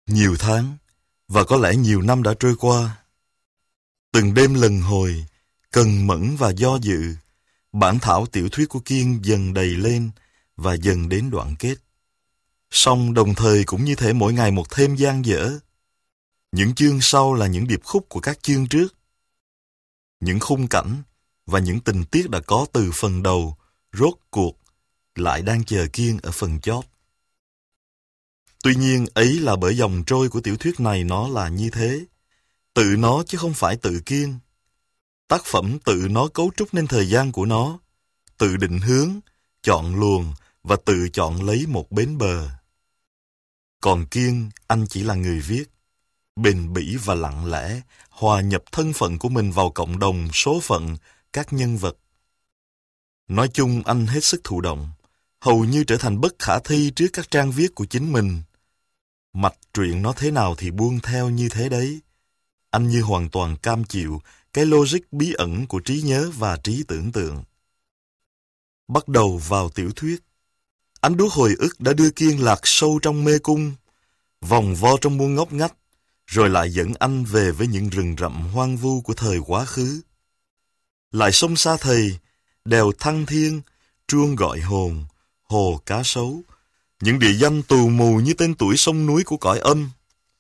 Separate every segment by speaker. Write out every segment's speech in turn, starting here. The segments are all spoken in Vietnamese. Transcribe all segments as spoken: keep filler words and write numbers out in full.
Speaker 1: Nhiều tháng, và có lẽ nhiều năm đã trôi qua. Từng đêm lần hồi, cần mẫn và do dự, bản thảo tiểu thuyết của Kiên dần đầy lên và dần đến đoạn kết. Song đồng thời cũng như thể mỗi ngày một thêm dang dở. Những chương sau là những điệp khúc của các chương trước. Những khung cảnh và những tình tiết đã có từ phần đầu, rốt cuộc, lại đang chờ Kiên ở phần chót. Tuy nhiên ấy là bởi dòng trôi của tiểu thuyết này nó là như thế. Tự nó chứ không phải tự Kiên. Tác phẩm tự nó cấu trúc nên thời gian của nó, tự định hướng, chọn luồng và tự chọn lấy một bến bờ. Còn Kiên, anh chỉ là người viết, bền bỉ và lặng lẽ, hòa nhập thân phận của mình vào cộng đồng số phận các nhân vật. Nói chung anh hết sức thụ động, hầu như trở thành bất khả thi trước các trang viết của chính mình. Mạch truyện nó thế nào thì buông theo như thế đấy. Anh như hoàn toàn cam chịu cái logic bí ẩn của trí nhớ và trí tưởng tượng. Bắt đầu vào tiểu thuyết, ánh đuốc hồi ức đã đưa Kiên lạc sâu trong mê cung, vòng vo trong muôn ngóc ngách, rồi lại dẫn anh về với những rừng rậm hoang vu của thời quá khứ. Lại sông Sa Thầy, đèo Thăng Thiên, Truông Gọi Hồn, Hồ Cá Sấu, những địa danh tù mù như tên tuổi sông núi của cõi âm.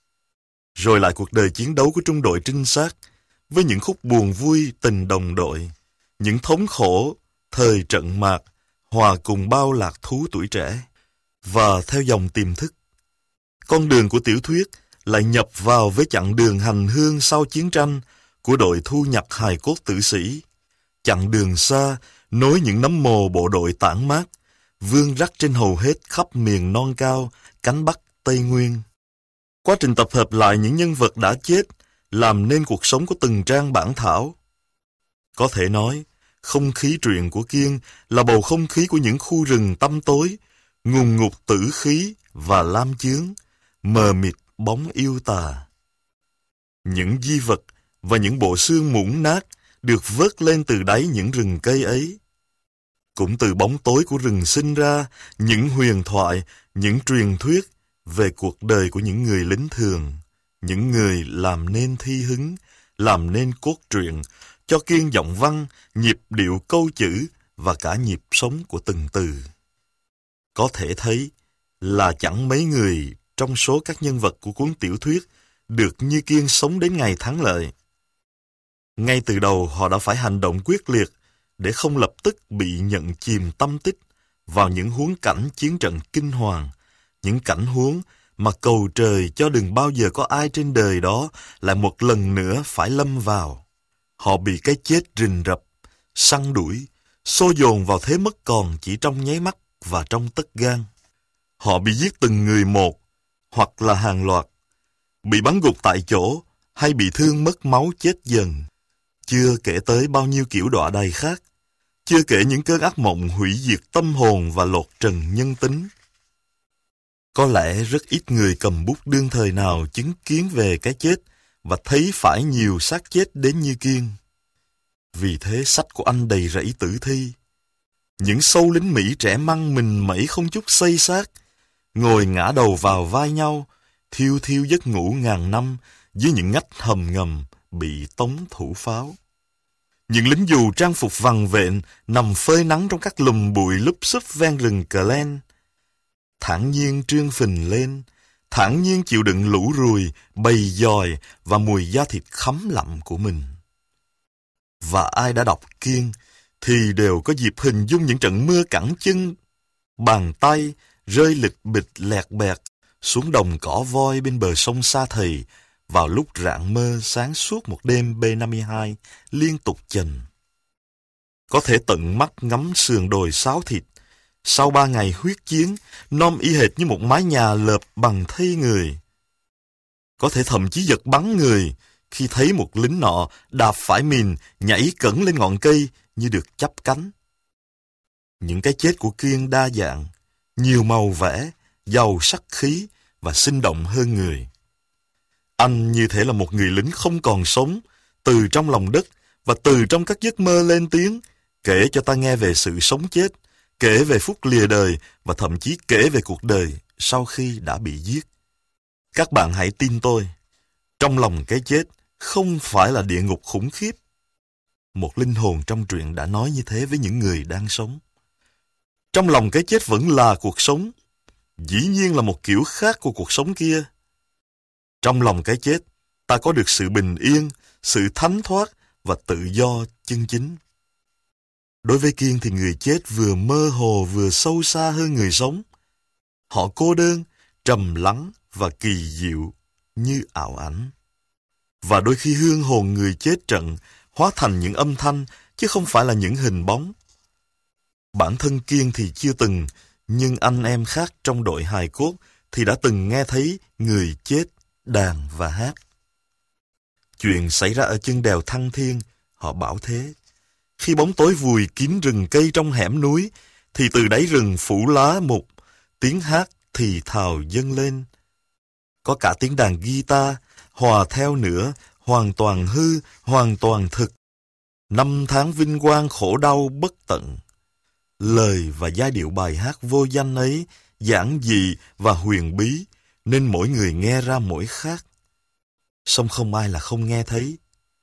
Speaker 1: Rồi lại cuộc đời chiến đấu của trung đội trinh sát, với những khúc buồn vui tình đồng đội, những thống khổ, thời trận mạc, hòa cùng bao lạc thú tuổi trẻ. Và theo dòng tiềm thức, con đường của tiểu thuyết lại nhập vào với chặng đường hành hương sau chiến tranh của đội thu nhặt hài cốt tử sĩ. Chặng đường xa, nối những nấm mồ bộ đội tản mát, vương rắc trên hầu hết khắp miền non cao, cánh Bắc, Tây Nguyên. Quá trình tập hợp lại những nhân vật đã chết, làm nên cuộc sống của từng trang bản thảo. Có thể nói, không khí truyện của Kiên là bầu không khí của những khu rừng tăm tối, ngùn ngụt tử khí và lam chướng, mờ mịt bóng yêu tà. Những di vật và những bộ xương muỗng nát được vớt lên từ đáy những rừng cây ấy. Cũng từ bóng tối của rừng sinh ra những huyền thoại, những truyền thuyết về cuộc đời của những người lính thường, những người làm nên thi hứng, làm nên cốt truyện, cho Kiên giọng văn, nhịp điệu câu chữ và cả nhịp sống của từng từ. Có thể thấy là chẳng mấy người trong số các nhân vật của cuốn tiểu thuyết được như Kiên sống đến ngày thắng lợi. Ngay từ đầu họ đã phải hành động quyết liệt để không lập tức bị nhận chìm tâm tích vào những huống cảnh chiến trận kinh hoàng, những cảnh huống mà cầu trời cho đừng bao giờ có ai trên đời đó lại một lần nữa phải lâm vào. Họ bị cái chết rình rập, săn đuổi, xô dồn vào thế mất còn chỉ trong nháy mắt và trong tấc gang. Họ bị giết từng người một, hoặc là hàng loạt, bị bắn gục tại chỗ hay bị thương mất máu chết dần. Chưa kể tới bao nhiêu kiểu đọa đầy khác, chưa kể những cơn ác mộng hủy diệt tâm hồn và lột trần nhân tính. Có lẽ rất ít người cầm bút đương thời nào chứng kiến về cái chết và thấy phải nhiều xác chết đến như Kiên. Vì thế sách của anh đầy rẫy tử thi. Những sâu lính Mỹ trẻ măng mình mẩy không chút xây xác, ngồi ngã đầu vào vai nhau, thiêu thiêu giấc ngủ ngàn năm dưới những ngách hầm ngầm bị tống thủ pháo. Những lính dù trang phục vằn vện nằm phơi nắng trong các lùm bụi lúp xúp ven rừng Glen, thản nhiên trương phình lên, thản nhiên chịu đựng lũ ruồi, bầy dòi và mùi da thịt khắm lặm của mình. Và ai đã đọc Kiên thì đều có dịp hình dung những trận mưa cẳng chân, bàn tay rơi lịch bịch lẹt bẹt xuống đồng cỏ voi bên bờ sông Sa Thầy vào lúc rạng mơ sáng suốt một đêm B năm mươi hai liên tục chành. Có thể tận mắt ngắm sườn đồi xáo thịt sau ba ngày huyết chiến, nom y hệt như một mái nhà lợp bằng thây người. Có thể thậm chí giật bắn người khi thấy một lính nọ đạp phải mìn nhảy cẩn lên ngọn cây như được chắp cánh. Những cái chết của Kiên đa dạng, nhiều màu vẽ, giàu sắc khí và sinh động hơn người. Anh như thể là một người lính không còn sống, từ trong lòng đất và từ trong các giấc mơ lên tiếng, kể cho ta nghe về sự sống chết, kể về phút lìa đời và thậm chí kể về cuộc đời sau khi đã bị giết. Các bạn hãy tin tôi, trong lòng cái chết không phải là địa ngục khủng khiếp. Một linh hồn trong truyện đã nói như thế với những người đang sống. Trong lòng cái chết vẫn là cuộc sống, dĩ nhiên là một kiểu khác của cuộc sống kia. Trong lòng cái chết, ta có được sự bình yên, sự thánh thoát và tự do chân chính. Đối với Kiên thì người chết vừa mơ hồ vừa sâu xa hơn người sống. Họ cô đơn, trầm lắng và kỳ diệu như ảo ảnh. Và đôi khi hương hồn người chết trận hóa thành những âm thanh chứ không phải là những hình bóng. Bản thân Kiên thì chưa từng, nhưng anh em khác trong đội hài cốt thì đã từng nghe thấy người chết đàn và hát. Chuyện xảy ra ở chân đèo Thăng Thiên, họ bảo thế. Khi bóng tối vùi kín rừng cây trong hẻm núi, thì từ đáy rừng phủ lá mục, tiếng hát thì thào dâng lên. Có cả tiếng đàn guitar, hòa theo nữa, hoàn toàn hư, hoàn toàn thực. Năm tháng vinh quang khổ đau bất tận. Lời và giai điệu bài hát vô danh ấy giản dị và huyền bí, nên mỗi người nghe ra mỗi khác. Song không ai là không nghe thấy.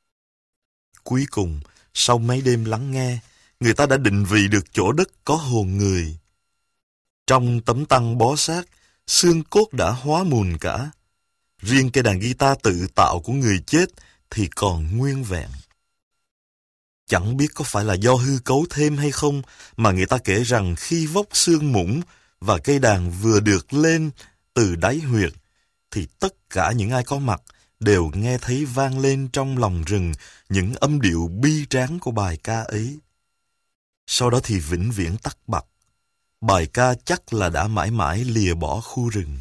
Speaker 1: Cuối cùng, sau mấy đêm lắng nghe, người ta đã định vị được chỗ đất có hồn người. Trong tấm tăng bó xác, xương cốt đã hóa mùn cả. Riêng cây đàn guitar tự tạo của người chết thì còn nguyên vẹn. Chẳng biết có phải là do hư cấu thêm hay không mà người ta kể rằng khi vốc xương muỗng và cây đàn vừa được lên từ đáy huyệt, thì tất cả những ai có mặt đều nghe thấy vang lên trong lòng rừng những âm điệu bi tráng của bài ca ấy. Sau đó thì vĩnh viễn tắt bặt. Bài ca chắc là đã mãi mãi lìa bỏ khu rừng.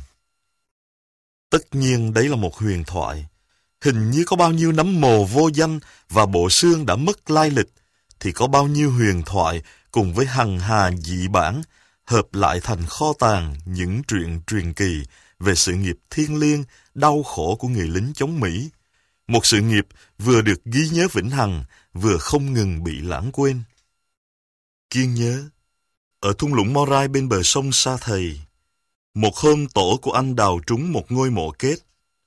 Speaker 1: Tất nhiên đấy là một huyền thoại. Hình như có bao nhiêu nấm mồ vô danh và bộ xương đã mất lai lịch, thì có bao nhiêu huyền thoại cùng với hằng hà dị bản hợp lại thành kho tàng những truyện truyền kỳ về sự nghiệp thiêng liêng, đau khổ của người lính chống Mỹ. Một sự nghiệp vừa được ghi nhớ vĩnh hằng, vừa không ngừng bị lãng quên. Kiên nhớ, ở thung lũng Morai bên bờ sông Sa Thầy, một hôm tổ của anh đào trúng một ngôi mộ kết.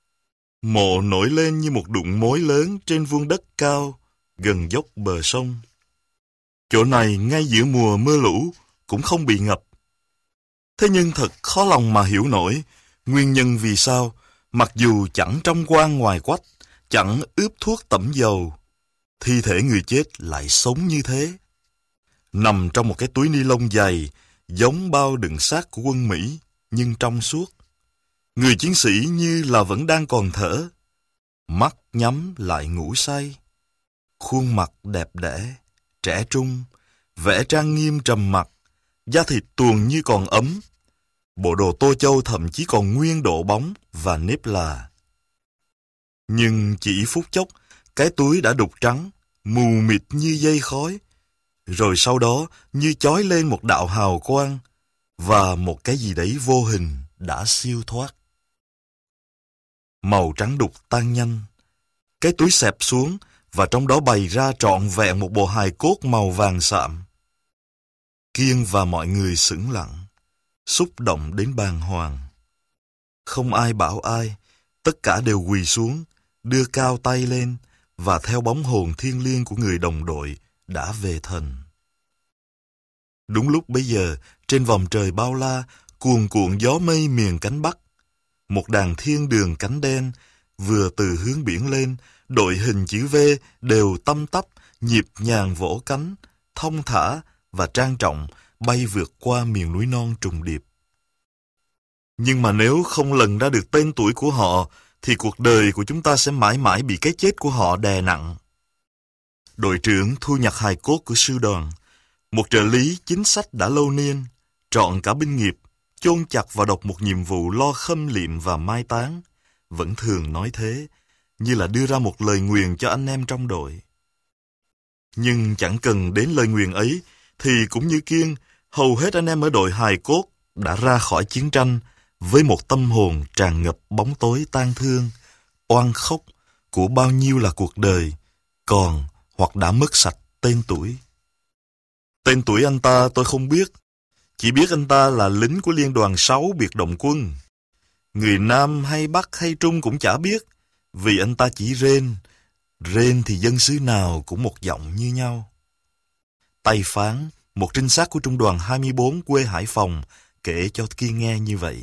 Speaker 1: Mộ nổi lên như một đụng mối lớn trên vuông đất cao, gần dốc bờ sông. Chỗ này ngay giữa mùa mưa lũ cũng không bị ngập. Thế nhưng thật khó lòng mà hiểu nổi nguyên nhân vì sao, mặc dù chẳng trong quan ngoài quách, chẳng ướp thuốc tẩm dầu, thi thể người chết lại sống như thế. Nằm trong một cái túi ni lông dày, giống bao đựng xác của quân Mỹ, nhưng trong suốt. Người chiến sĩ như là vẫn đang còn thở. Mắt nhắm lại ngủ say. Khuôn mặt đẹp đẽ, trẻ trung, vẻ trang nghiêm trầm mặc, da thịt tuồn như còn ấm. Bộ đồ tô châu thậm chí còn nguyên độ bóng và nếp là. Nhưng chỉ phút chốc, cái túi đã đục trắng, mù mịt như dây khói. Rồi sau đó như chói lên một đạo hào quang, và một cái gì đấy vô hình đã siêu thoát. Màu trắng đục tan nhanh. Cái túi xẹp xuống, và trong đó bày ra trọn vẹn một bộ hài cốt màu vàng sạm. Kiên và mọi người sững lặng, xúc động đến bàng hoàng. Không ai bảo ai, tất cả đều quỳ xuống, đưa cao tay lên, và theo bóng hồn thiêng liêng của người đồng đội đã về thần. Đúng lúc bấy giờ, trên vòm trời bao la, cuồn cuộn gió mây miền cánh Bắc, một đàn thiên đường cánh đen vừa từ hướng biển lên, đội hình chữ V đều tăm tắp, nhịp nhàng vỗ cánh, thong thả và trang trọng bay vượt qua miền núi non trùng điệp. Nhưng mà nếu không lần ra được tên tuổi của họ, thì cuộc đời của chúng ta sẽ mãi mãi bị cái chết của họ đè nặng. Đội trưởng thu nhặt hài cốt của sư đoàn, một trợ lý chính sách đã lâu niên, trọn cả binh nghiệp, chôn chặt và đọc một nhiệm vụ lo khâm liệm và mai táng, vẫn thường nói thế, như là đưa ra một lời nguyền cho anh em trong đội. Nhưng chẳng cần đến lời nguyền ấy, thì cũng như Kiên, hầu hết anh em ở đội hài cốt đã ra khỏi chiến tranh với một tâm hồn tràn ngập bóng tối tang thương, oan khóc của bao nhiêu là cuộc đời, còn hoặc đã mất sạch tên tuổi. Tên tuổi anh ta tôi không biết, chỉ biết anh ta là lính của Liên đoàn sáu biệt động quân. Người Nam hay Bắc hay Trung cũng chả biết, vì anh ta chỉ rên. Rên thì dân xứ nào cũng một giọng như nhau. Tay Phán, một trinh sát của trung đoàn hai mươi bốn quê Hải Phòng, kể cho Kiên nghe như vậy.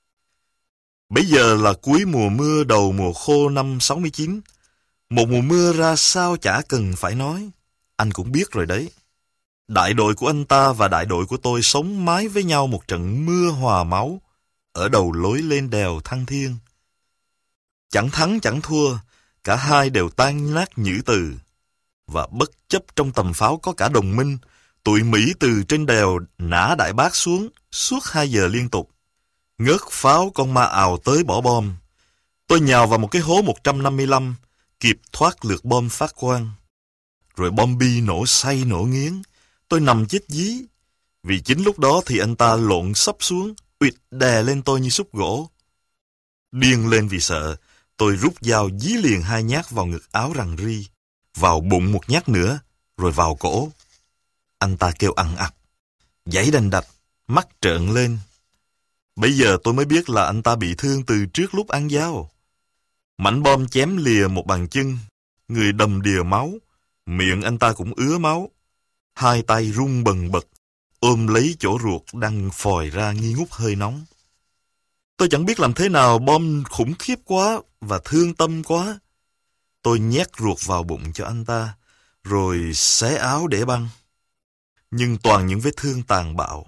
Speaker 1: Bây giờ là cuối mùa mưa đầu mùa khô năm sáu mươi chín. Một mùa mưa ra sao chả cần phải nói. Anh cũng biết rồi đấy. Đại đội của anh ta và đại đội của tôi sống mái với nhau một trận mưa hòa máu ở đầu lối lên đèo Thăng Thiên. Chẳng thắng chẳng thua, cả hai đều tan nát nhữ từ. Và bất chấp trong tầm pháo có cả đồng minh, tụi Mỹ từ trên đèo nã Đại Bác xuống suốt hai giờ liên tục. Ngớt pháo con ma ào tới bỏ bom. Tôi nhào vào một cái hố một trăm năm mươi lăm, kịp thoát lượt bom phát quang. Rồi bom bi nổ say nổ nghiến. Tôi nằm chết dí. Vì chính lúc đó thì anh ta lộn sấp xuống, uỵt đè lên tôi như xúc gỗ. Điên lên vì sợ, tôi rút dao dí liền hai nhát vào ngực áo rằn ri, vào bụng một nhát nữa, rồi vào cổ. Anh ta kêu ằn ặc, giãy đành đạch, mắt trợn lên. Bây giờ tôi mới biết là anh ta bị thương từ trước lúc ăn dao. Mảnh bom chém lìa một bàn chân, người đầm đìa máu, miệng anh ta cũng ứa máu. Hai tay run bần bật, ôm lấy chỗ ruột đang phòi ra nghi ngút hơi nóng. Tôi chẳng biết làm thế nào, bom khủng khiếp quá và thương tâm quá. Tôi nhét ruột vào bụng cho anh ta, rồi xé áo để băng. Nhưng toàn những vết thương tàn bạo.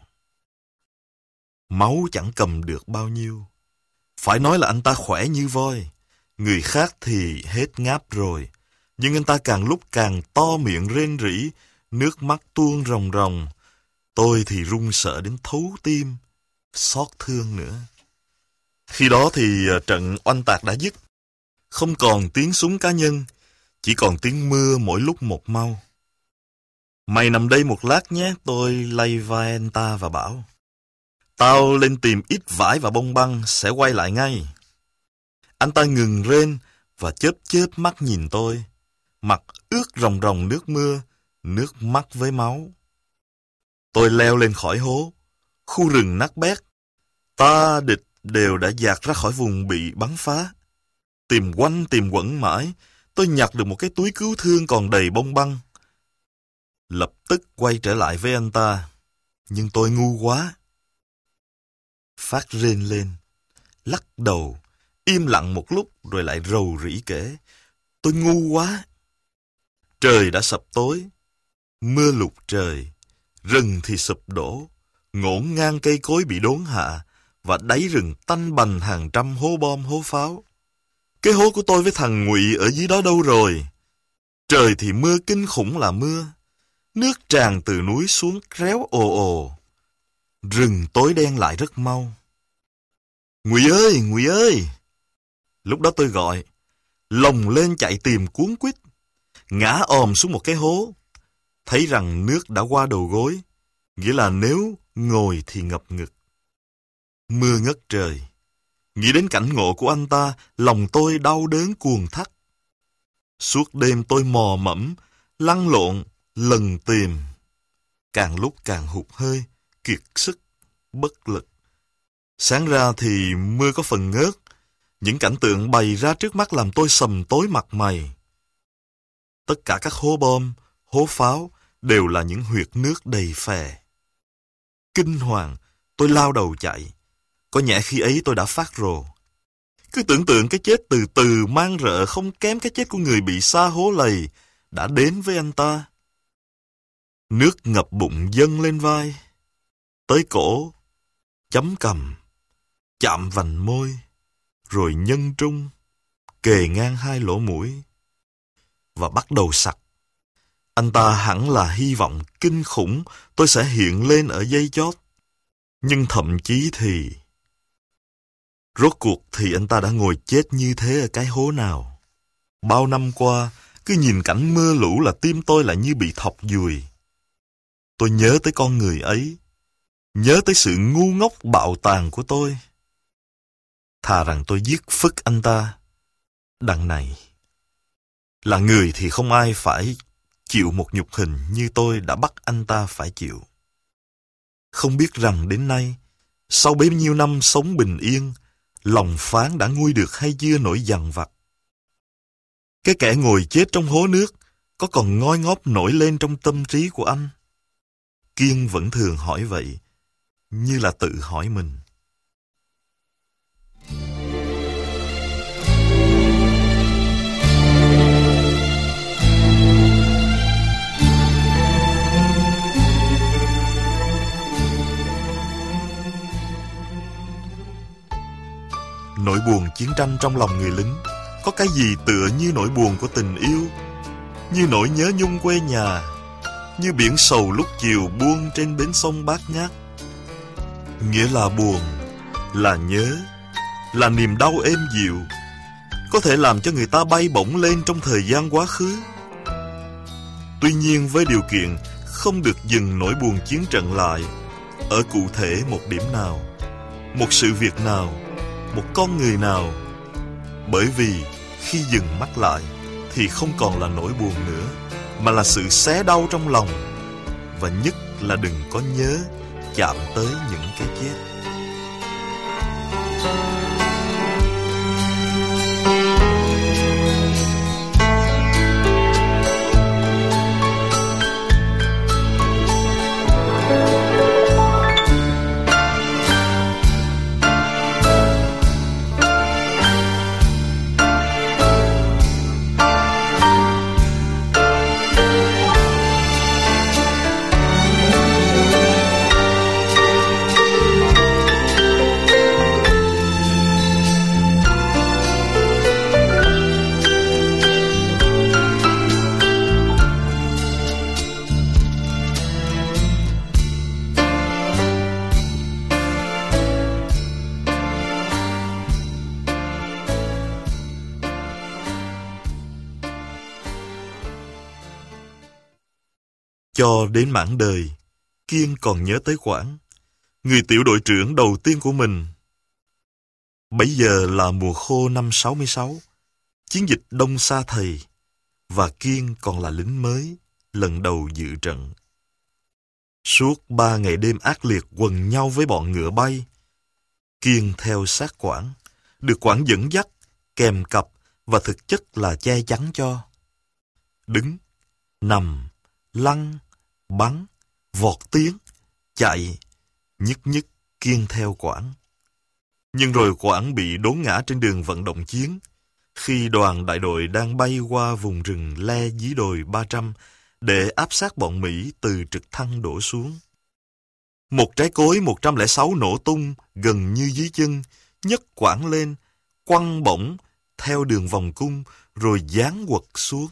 Speaker 1: Máu chẳng cầm được bao nhiêu. Phải nói là anh ta khỏe như voi. Người khác thì hết ngáp rồi. Nhưng anh ta càng lúc càng to miệng rên rỉ, nước mắt tuôn ròng ròng. Tôi thì run sợ đến thấu tim, xót thương nữa. Khi đó thì trận oanh tạc đã dứt. Không còn tiếng súng cá nhân, chỉ còn tiếng mưa mỗi lúc một mau. Mày nằm đây một lát nhé, tôi lay vai anh ta và bảo. Tao lên tìm ít vải và bông băng, sẽ quay lại ngay. Anh ta ngừng rên và chớp chớp mắt nhìn tôi. Mặt ướt ròng ròng nước mưa, nước mắt với máu. Tôi leo lên khỏi hố. Khu rừng nát bét. Ta địch đều đã dạt ra khỏi vùng bị bắn phá. Tìm quanh tìm quẩn mãi, tôi nhặt được một cái túi cứu thương còn đầy bông băng. Lập tức quay trở lại với anh ta. Nhưng tôi ngu quá. Phát rên lên, lắc đầu, im lặng một lúc rồi lại rầu rĩ kể. Tôi ngu quá. Trời đã sập tối, mưa lụt trời, rừng thì sụp đổ, ngổn ngang cây cối bị đốn hạ, và đáy rừng tanh bành hàng trăm hố bom hố pháo. Cái hố của tôi với thằng Ngụy ở dưới đó đâu rồi? Trời thì mưa kinh khủng là mưa, nước tràn từ núi xuống réo ồ ồ. Rừng tối đen lại rất mau. Ngụy ơi, Ngụy ơi! Lúc đó tôi gọi, lồng lên chạy tìm cuống quýt, ngã òm xuống một cái hố. Thấy rằng nước đã qua đầu gối, nghĩa là nếu ngồi thì ngập ngực. Mưa ngất trời. Nghĩ đến cảnh ngộ của anh ta, lòng tôi đau đớn cuồng thắt. Suốt đêm tôi mò mẫm, lăn lộn, lần tìm. Càng lúc càng hụt hơi, kiệt sức, bất lực. Sáng ra thì mưa có phần ngớt. Những cảnh tượng bày ra trước mắt làm tôi sầm tối mặt mày. Tất cả các hố bom, hố pháo đều là những huyệt nước đầy phè. Kinh hoàng, tôi lao đầu chạy. Có nhẽ khi ấy tôi đã phát rồ. Cứ tưởng tượng cái chết từ từ mang rợ không kém cái chết của người bị sa hố lầy đã đến với anh ta. Nước ngập bụng dâng lên vai, tới cổ, chấm cằm, chạm vành môi, rồi nhân trung, kề ngang hai lỗ mũi, và bắt đầu sặc. Anh ta hẳn là hy vọng kinh khủng tôi sẽ hiện lên ở giây chót. Nhưng thậm chí thì... Rốt cuộc thì anh ta đã ngồi chết như thế ở cái hố nào. Bao năm qua, cứ nhìn cảnh mưa lũ là tim tôi lại như bị thọc dùi. Tôi nhớ tới con người ấy, nhớ tới sự ngu ngốc bạo tàn của tôi. Thà rằng tôi giết phức anh ta. Đằng này, là người thì không ai phải chịu một nhục hình như tôi đã bắt anh ta phải chịu. Không biết rằng đến nay, sau bấy nhiêu năm sống bình yên, lòng phán đã nguôi được hay chưa nỗi dằn vặt. Cái kẻ ngồi chết trong hố nước có còn ngoi ngóp nổi lên trong tâm trí của anh? Kiên vẫn thường hỏi vậy, như là tự hỏi mình. Nỗi buồn chiến tranh trong lòng người lính có cái gì tựa như nỗi buồn của tình yêu, như nỗi nhớ nhung quê nhà, như biển sầu lúc chiều buông trên bến sông Bát Ngát. Nghĩa là buồn, là nhớ, là niềm đau êm dịu, có thể làm cho người ta bay bổng lên trong thời gian quá khứ. Tuy nhiên với điều kiện không được dừng nỗi buồn chiến trận lại ở cụ thể một điểm nào, một sự việc nào, một con người nào. Bởi vì khi dừng mắt lại thì không còn là nỗi buồn nữa, mà là sự xé đau trong lòng. Và nhất là đừng có nhớ chạm tới những cái chết. Cho đến mãn đời, Kiên còn nhớ tới Quảng, người tiểu đội trưởng đầu tiên của mình. Bấy giờ là mùa khô năm sáu mươi sáu, chiến dịch Đông Sa Thầy, và Kiên còn là lính mới, lần đầu dự trận. Suốt ba ngày đêm ác liệt quần nhau với bọn ngựa bay, Kiên theo sát Quảng, được Quảng dẫn dắt, kèm cặp và thực chất là che chắn cho. Đứng, nằm, lăn, bắn, vọt tiến, chạy, nhất nhất Kiên theo Quảng. Nhưng rồi Quảng bị đốn ngã trên đường vận động chiến, khi đoàn đại đội đang bay qua vùng rừng le dưới đồi ba trăm để áp sát bọn Mỹ từ trực thăng đổ xuống. Một trái cối một trăm lẻ sáu nổ tung gần như dưới chân, nhấc Quảng lên, quăng bổng theo đường vòng cung rồi giáng quật xuống.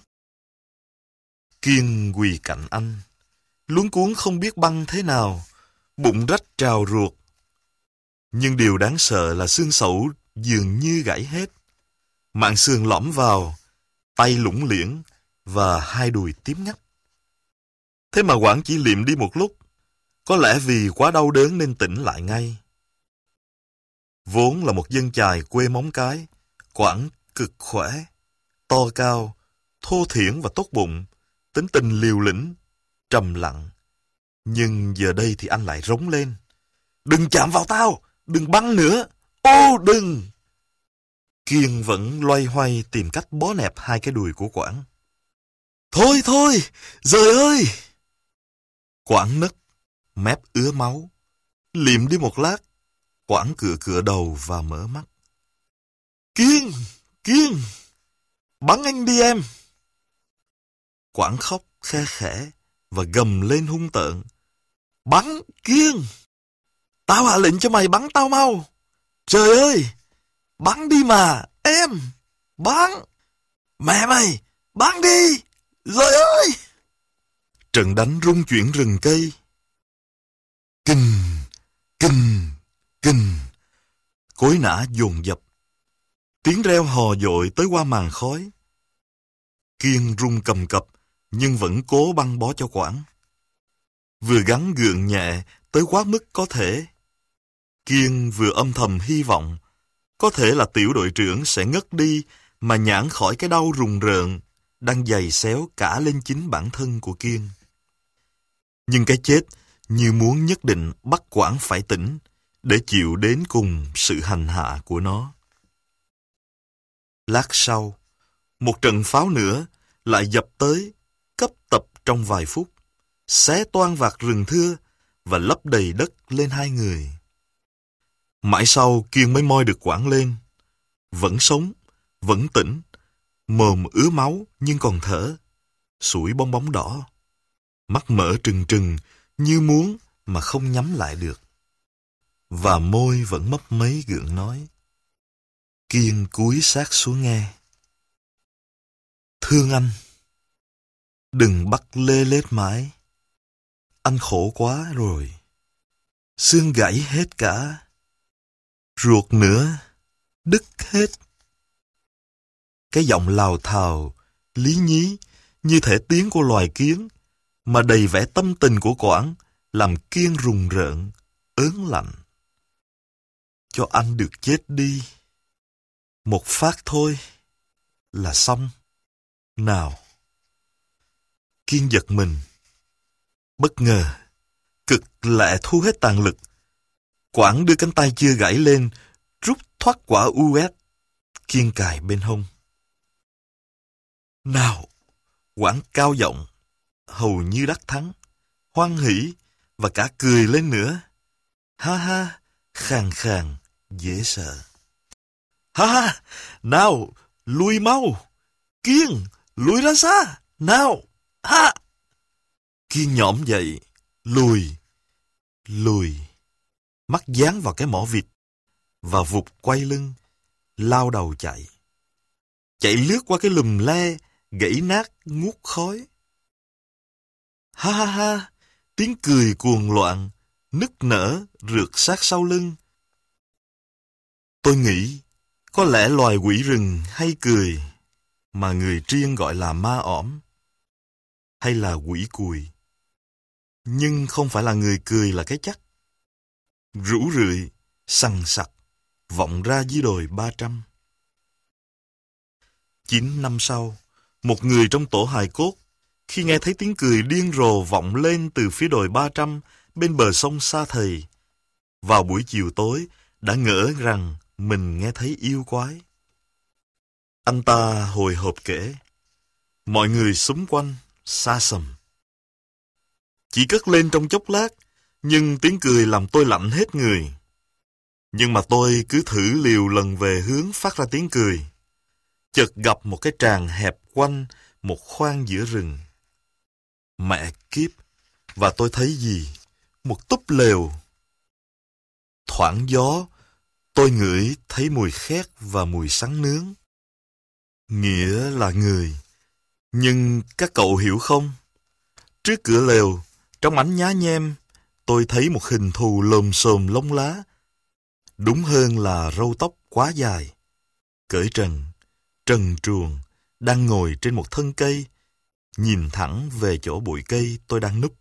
Speaker 1: Kiên quỳ cạnh anh, luống cuống không biết băng thế nào, bụng rách trào ruột. Nhưng điều đáng sợ là xương sẩu dường như gãy hết, mạn xương lõm vào, tay lủng liễn và hai đùi tím ngắt. Thế mà Quảng chỉ liệm đi một lúc, có lẽ vì quá đau đớn nên tỉnh lại ngay. Vốn là một dân chài quê Móng Cái, Quảng cực khỏe, to cao, thô thiển và tốt bụng, tính tình liều lĩnh, trầm lặng. Nhưng giờ đây thì anh lại rống lên. Đừng chạm vào tao, đừng bắn nữa, ô đừng! Kiên vẫn loay hoay tìm cách bó nẹp hai cái đùi của Quảng. Thôi thôi, giời ơi! Quảng nấc, mép ứa máu. Liệm đi một lát, Quảng cựa cựa đầu và mở mắt. Kiên, Kiên, bắn anh đi em! Quảng khóc khe khẽ và gầm lên hung tợn. Bắn, Kiên! Tao hạ lệnh cho mày bắn tao mau! Trời ơi! Bắn đi mà, em! Bắn! Mẹ mày! Bắn đi! Trời ơi! Trận đánh rung chuyển rừng cây. Kinh! Kinh! Kinh! Cối nã dồn dập. Tiếng reo hò dội tới qua màn khói. Kiên run cầm cập, nhưng vẫn cố băng bó cho Quảng. Vừa gắn gượng nhẹ tới quá mức có thể, Kiên vừa âm thầm hy vọng có thể là tiểu đội trưởng sẽ ngất đi mà nhãn khỏi cái đau rùng rợn đang giày xéo cả lên chính bản thân của Kiên. Nhưng cái chết như muốn nhất định bắt Quảng phải tỉnh để chịu đến cùng sự hành hạ của nó. Lát sau, một trận pháo nữa lại dập tới, cấp tập trong vài phút, xé toang vạt rừng thưa và lấp đầy đất lên hai người. Mãi sau Kiên mới moi được Quảng lên. Vẫn sống, vẫn tỉnh, mồm ứa máu nhưng còn thở, sủi bong bóng đỏ. Mắt mở trừng trừng như muốn mà không nhắm lại được. Và môi vẫn mấp máy gượng nói. Kiên cúi sát xuống nghe. Thương anh, đừng bắt lê lết mãi. Anh khổ quá rồi. Xương gãy hết cả. Ruột nữa, đứt hết. Cái giọng lào thào, lý nhí, như thể tiếng của loài kiến, mà đầy vẻ tâm tình của Quảng, làm Kiên rùng rợn, ớn lạnh. Cho anh được chết đi. Một phát thôi, là xong. Nào. Kiên giật mình. Bất ngờ, cực lẹ thu hết tàn lực. Quảng đưa cánh tay chưa gãy lên, rút thoát quả u ét. Kiên cài bên hông. Nào. Quảng cao giọng, hầu như đắc thắng, hoan hỉ và cả cười lên nữa. Ha ha, khàn khàn, dễ sợ. Ha ha, nào, lùi mau. Kiên, lùi ra xa, nào, ha. Kiên nhõm dậy, lùi, lùi. Mắt dán vào cái mỏ vịt và vụt quay lưng, lao đầu chạy. Chạy lướt qua cái lùm le, gãy nát, ngút khói. Ha ha ha, tiếng cười cuồng loạn, nức nở, rượt sát sau lưng. Tôi nghĩ, có lẽ loài quỷ rừng hay cười, mà người Triên gọi là ma ỏm, hay là quỷ cùi. Nhưng không phải là người cười là cái chắc. Rũ rượi, sằng sặc, vọng ra dưới đồi ba trăm. Chín năm sau, một người trong tổ hài cốt, khi nghe thấy tiếng cười điên rồ vọng lên từ phía đồi ba trăm bên bờ sông Sa Thầy, vào buổi chiều tối đã ngỡ rằng mình nghe thấy yêu quái. Anh ta hồi hộp kể, mọi người xúm quanh, xa sầm. Chỉ cất lên trong chốc lát, nhưng tiếng cười làm tôi lạnh hết người. Nhưng mà tôi cứ thử liều lần về hướng phát ra tiếng cười. Chợt gặp một cái tràng hẹp quanh một khoang giữa rừng. Mẹ kiếp, và tôi thấy gì? Một túp lều. Thoảng gió, tôi ngửi thấy mùi khét và mùi sắn nướng. Nghĩa là người. Nhưng các cậu hiểu không? Trước cửa lều, trong ánh nhá nhem, tôi thấy một hình thù lồm xồm lông lá. Đúng hơn là râu tóc quá dài. Cởi trần, trần truồng, đang ngồi trên một thân cây, nhìn thẳng về chỗ bụi cây tôi đang núp.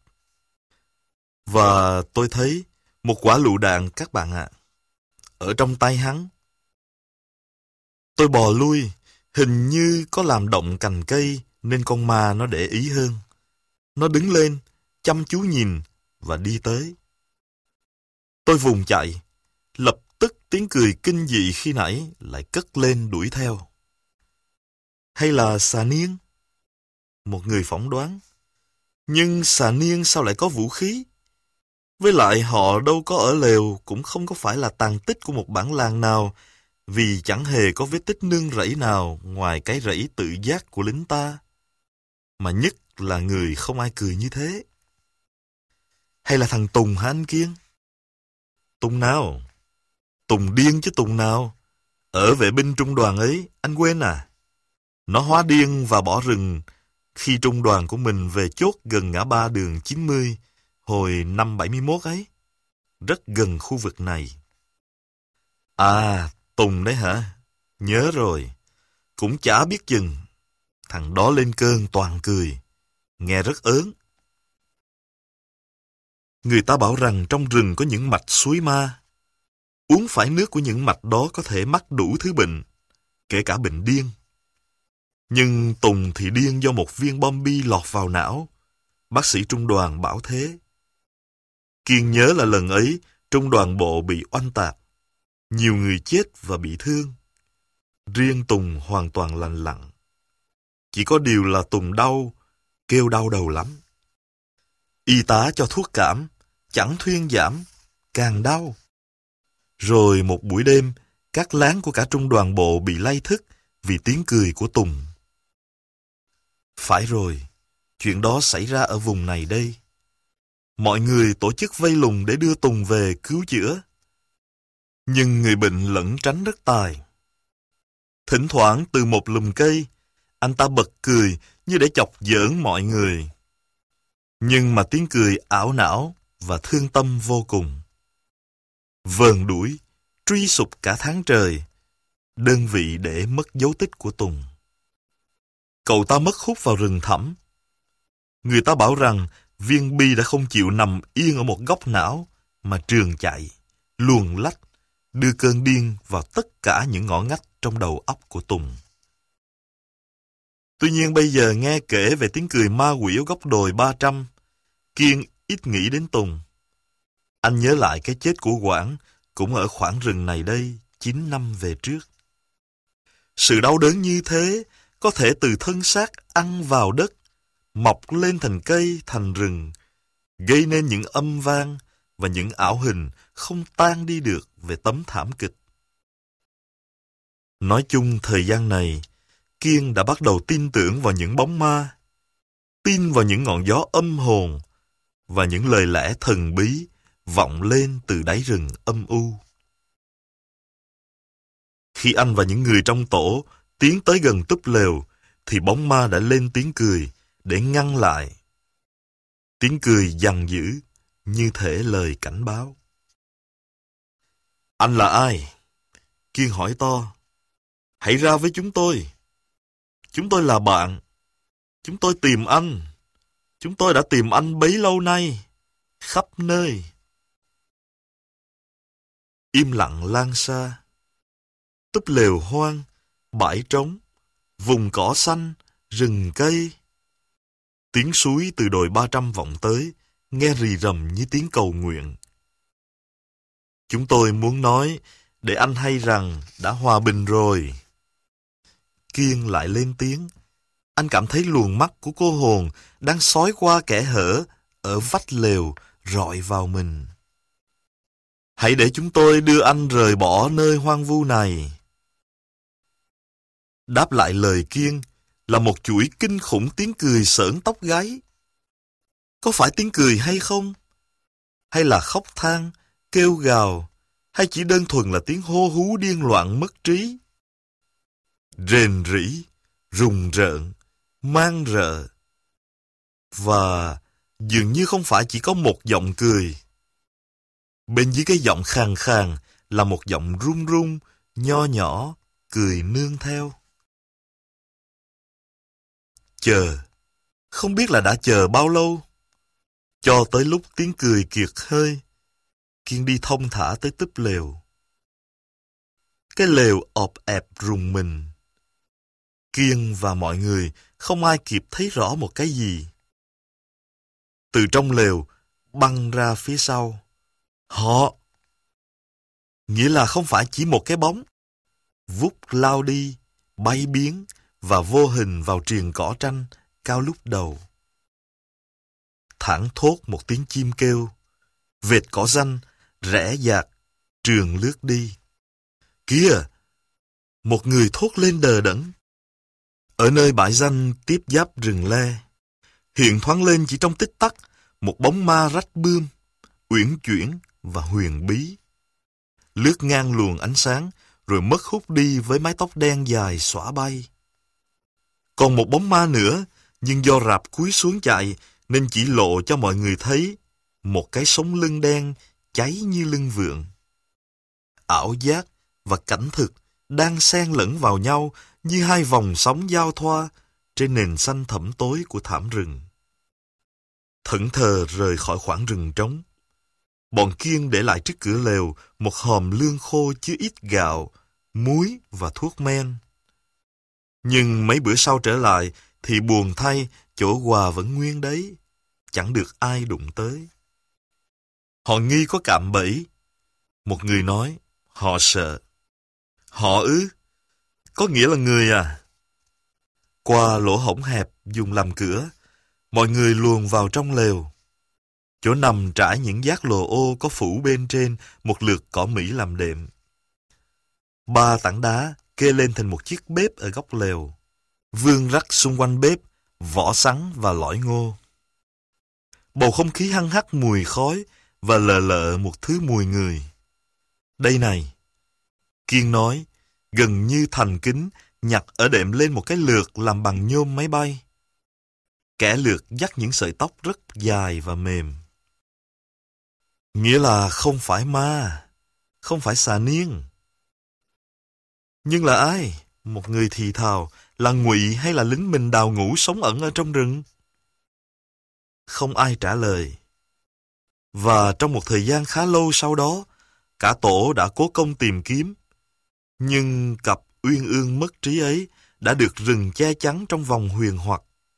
Speaker 1: Và tôi thấy một quả lựu đạn các bạn ạ, ở trong tay hắn. Tôi bò lui, hình như có làm động cành cây nên con ma nó để ý hơn. Nó đứng lên, chăm chú nhìn và đi tới. Tôi vùng chạy, lập tức tiếng cười kinh dị khi nãy lại cất lên đuổi theo. Hay là xà niên? Một người phỏng đoán. Nhưng xà niên sao lại có vũ khí? Với lại họ đâu có ở lều, cũng không có phải là tàn tích của một bản làng nào, vì chẳng hề có vết tích nương rẫy nào ngoài cái rẫy tự giác của lính ta. Mà nhất là người không ai cười như thế. Hay là thằng Tùng hả anh Kiên? Tùng nào? Tùng điên chứ Tùng nào? Ở vệ binh trung đoàn ấy, anh quên à? Nó hóa điên và bỏ rừng khi trung đoàn của mình về chốt gần ngã ba đường chín mươi hồi năm bảy mươi mốt ấy. Rất gần khu vực này. À, Tùng đấy hả? Nhớ rồi. Cũng chả biết chừng. Thằng đó lên cơn toàn cười. Nghe rất ớn. Người ta bảo rằng trong rừng có những mạch suối ma. Uống phải nước của những mạch đó có thể mắc đủ thứ bệnh, kể cả bệnh điên. Nhưng Tùng thì điên do một viên bom bi lọt vào não. Bác sĩ trung đoàn bảo thế. Kiên nhớ là lần ấy, Trung đoàn bộ bị oanh tạc. Nhiều người chết và bị thương. Riêng Tùng hoàn toàn lành lặn. Chỉ có điều là Tùng đau, kêu đau đầu lắm. Y tá cho thuốc cảm, chẳng thuyên giảm, càng đau. Rồi một buổi đêm, các láng của cả trung đoàn bộ bị lay thức vì tiếng cười của Tùng. Phải rồi, chuyện đó xảy ra ở vùng này đây. Mọi người tổ chức vây lùng để đưa Tùng về cứu chữa. Nhưng người bệnh lẩn tránh rất tài. Thỉnh thoảng từ một lùm cây, anh ta bật cười như để chọc giỡn mọi người. Nhưng mà tiếng cười ảo não và thương tâm vô cùng. Vờn đuổi, truy sụp cả tháng trời, đơn vị để mất dấu tích của Tùng. Cậu ta mất hút vào rừng thẳm. Người ta bảo rằng viên bi đã không chịu nằm yên ở một góc não, mà trường chạy, luồn lách, đưa cơn điên vào tất cả những ngõ ngách trong đầu óc của Tùng. Tuy nhiên bây giờ nghe kể về tiếng cười ma quỷ ở góc đồi ba trăm, Kiên ít nghĩ đến Tùng. Anh nhớ lại cái chết của Quảng cũng ở khoảng rừng này đây, chín năm về trước. Sự đau đớn như thế có thể từ thân xác ăn vào đất, mọc lên thành cây, thành rừng, gây nên những âm vang và những ảo hình không tan đi được về tấm thảm kịch. Nói chung thời gian này, Kiên đã bắt đầu tin tưởng vào những bóng ma, tin vào những ngọn gió âm hồn và những lời lẽ thần bí vọng lên từ đáy rừng âm u. Khi anh và những người trong tổ tiến tới gần túp lều, thì bóng ma đã lên tiếng cười để ngăn lại. Tiếng cười giằng dữ, như thể lời cảnh báo. Anh là ai? Kiên hỏi to. Hãy ra với chúng tôi. Chúng tôi là bạn. Chúng tôi tìm anh. Chúng tôi đã tìm anh bấy lâu nay, khắp nơi. Im lặng lan xa. Túp lều hoang, bãi trống, vùng cỏ xanh, rừng cây. Tiếng suối từ đồi ba trăm vọng tới, nghe rì rầm như tiếng cầu nguyện. Chúng tôi muốn nói để anh hay rằng đã hòa bình rồi. Kiên lại lên tiếng. Anh cảm thấy luồng mắt của cô hồn đang sói qua kẽ hở ở vách lều rọi vào mình. Hãy để chúng tôi đưa anh rời bỏ nơi hoang vu này. Đáp lại lời Kiên là một chuỗi kinh khủng tiếng cười sởn tóc gáy. Có phải tiếng cười hay không? Hay là khóc than, kêu gào, hay chỉ đơn thuần là tiếng hô hú điên loạn mất trí? Rền rĩ, rùng rợn, mang rợ. Và dường như không phải chỉ có một giọng cười. Bên dưới cái giọng khàn khàn là một giọng run run, nho nhỏ, cười nương theo. Chờ, không biết là đã chờ bao lâu. Cho tới lúc tiếng cười kiệt hơi, Kiên đi thong thả tới túp lều. Cái lều ọp ẹp rùng mình. Kiên và mọi người không ai kịp thấy rõ một cái gì. Từ trong lều băng ra phía sau. Họ! Nghĩa là không phải chỉ một cái bóng. Vút lao đi, bay biến và vô hình vào triền cỏ tranh cao lúc đầu. Thảng thốt một tiếng chim kêu. Vệt cỏ xanh rẽ dạt, trường lướt đi. Kìa! Một người thốt lên đờ đẫn. Ở nơi bãi danh tiếp giáp rừng le, hiện thoáng lên chỉ trong tích tắc một bóng ma rách bươm, uyển chuyển và huyền bí. Lướt ngang luồng ánh sáng, rồi mất hút đi với mái tóc đen dài xõa bay. Còn một bóng ma nữa, nhưng do rạp cúi xuống chạy, nên chỉ lộ cho mọi người thấy một cái sống lưng đen cháy như lưng vượn. Ảo giác và cảnh thực đang xen lẫn vào nhau như hai vòng sóng giao thoa trên nền xanh thẫm tối của thảm rừng. Thẫn thờ rời khỏi khoảng rừng trống. Bọn Kiên để lại trước cửa lều một hòm lương khô chứa ít gạo, muối và thuốc men. Nhưng mấy bữa sau trở lại thì buồn thay, chỗ quà vẫn nguyên đấy, chẳng được ai đụng tới. Họ nghi có cạm bẫy Một người nói, họ sợ. Họ ư? Có nghĩa là người à? Qua lỗ hổng hẹp dùng làm cửa, mọi người luồn vào trong lều. Chỗ nằm trải những giác lồ ô có phủ bên trên một lượt cỏ Mỹ làm đệm. Ba tảng đá kê lên thành một chiếc bếp ở góc lều. Vương rắc xung quanh bếp, vỏ sắn và lõi ngô. Bầu không khí hăng hắc mùi khói và lờ lợ một thứ mùi người. Đây này, Kiên nói, gần như thành kính, nhặt ở đệm lên một cái lược làm bằng nhôm máy bay. Kẻ lược dắt những sợi tóc rất dài và mềm. Nghĩa là không phải ma, không phải xà niên. Nhưng là ai? Một người thì thào, là Ngụy hay là lính mình đào ngũ sống ẩn ở trong rừng? Không ai trả lời. Và trong một thời gian khá lâu sau đó, cả tổ đã cố công tìm kiếm. Nhưng cặp uyên ương mất trí ấy đã được rừng che chắn trong vòng huyền hoặc.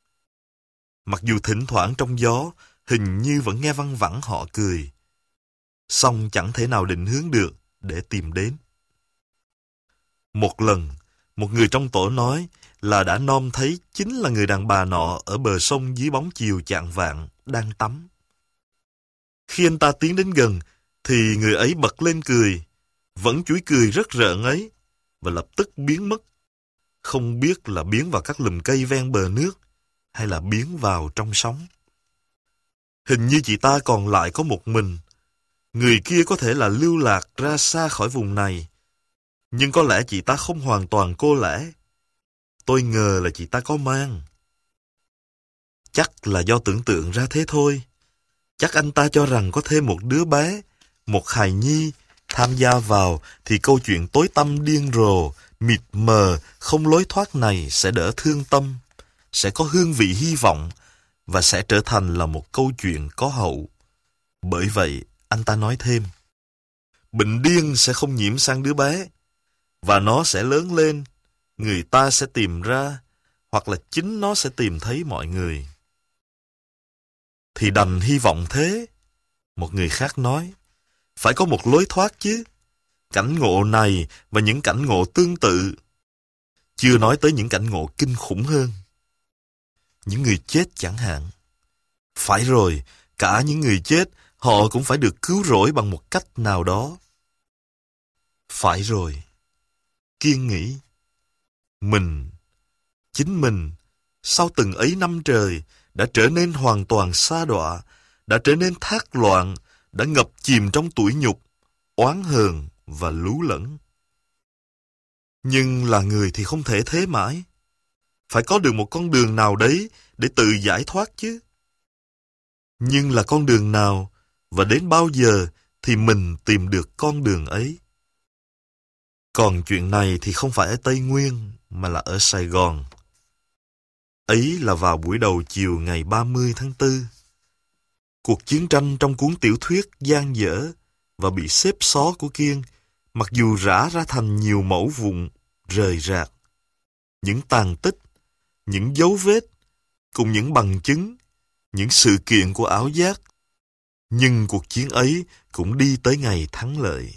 Speaker 1: Mặc dù thỉnh thoảng trong gió, hình như vẫn nghe văng vẳng họ cười. Song chẳng thể nào định hướng được để tìm đến. Một lần, một người trong tổ nói là đã nom thấy chính là người đàn bà nọ ở bờ sông dưới bóng chiều chạng vạng đang tắm. Khi anh ta tiến đến gần, thì người ấy bật lên cười, vẫn chuỗi cười rất rợn ấy, và lập tức biến mất. Không biết là biến vào các lùm cây ven bờ nước, hay là biến vào trong sóng. Hình như chị ta còn lại có một mình. Người kia có thể là lưu lạc ra xa khỏi vùng này, nhưng có lẽ chị ta không hoàn toàn cô lẻ. Tôi ngờ là chị ta có mang. Chắc là do tưởng tượng ra thế thôi. Chắc anh ta cho rằng có thêm một đứa bé, một hài nhi, tham gia vào thì câu chuyện tối tăm điên rồ, mịt mờ, không lối thoát này sẽ đỡ thương tâm, sẽ có hương vị hy vọng và sẽ trở thành là một câu chuyện có hậu. Bởi vậy, anh ta nói thêm, bệnh điên sẽ không nhiễm sang đứa bé, và nó sẽ lớn lên, người ta sẽ tìm ra, hoặc là chính nó sẽ tìm thấy mọi người. Thì đành hy vọng thế. Một người khác nói, phải có một lối thoát chứ. Cảnh ngộ này và những cảnh ngộ tương tự, chưa nói tới những cảnh ngộ kinh khủng hơn. Những người chết chẳng hạn. Phải rồi, cả những người chết, họ cũng phải được cứu rỗi bằng một cách nào đó. Phải rồi. Kiên nghĩ, mình, chính mình, sau từng ấy năm trời, đã trở nên hoàn toàn sa đọa, đã trở nên thác loạn, đã ngập chìm trong tủi nhục, oán hờn và lú lẫn. Nhưng là người thì không thể thế mãi. Phải có được một con đường nào đấy để tự giải thoát chứ. Nhưng là con đường nào, và đến bao giờ thì mình tìm được con đường ấy? Còn chuyện này thì không phải ở Tây Nguyên, mà là ở Sài Gòn. Ấy là vào buổi đầu chiều ngày ba mươi tháng tư. Cuộc chiến tranh trong cuốn tiểu thuyết dang dở và bị xếp xó của Kiên, mặc dù rã ra thành nhiều mẩu vụn, rời rạc. Những tàn tích, những dấu vết, cùng những bằng chứng, những sự kiện của ảo giác. Nhưng cuộc chiến ấy cũng đi tới ngày thắng lợi.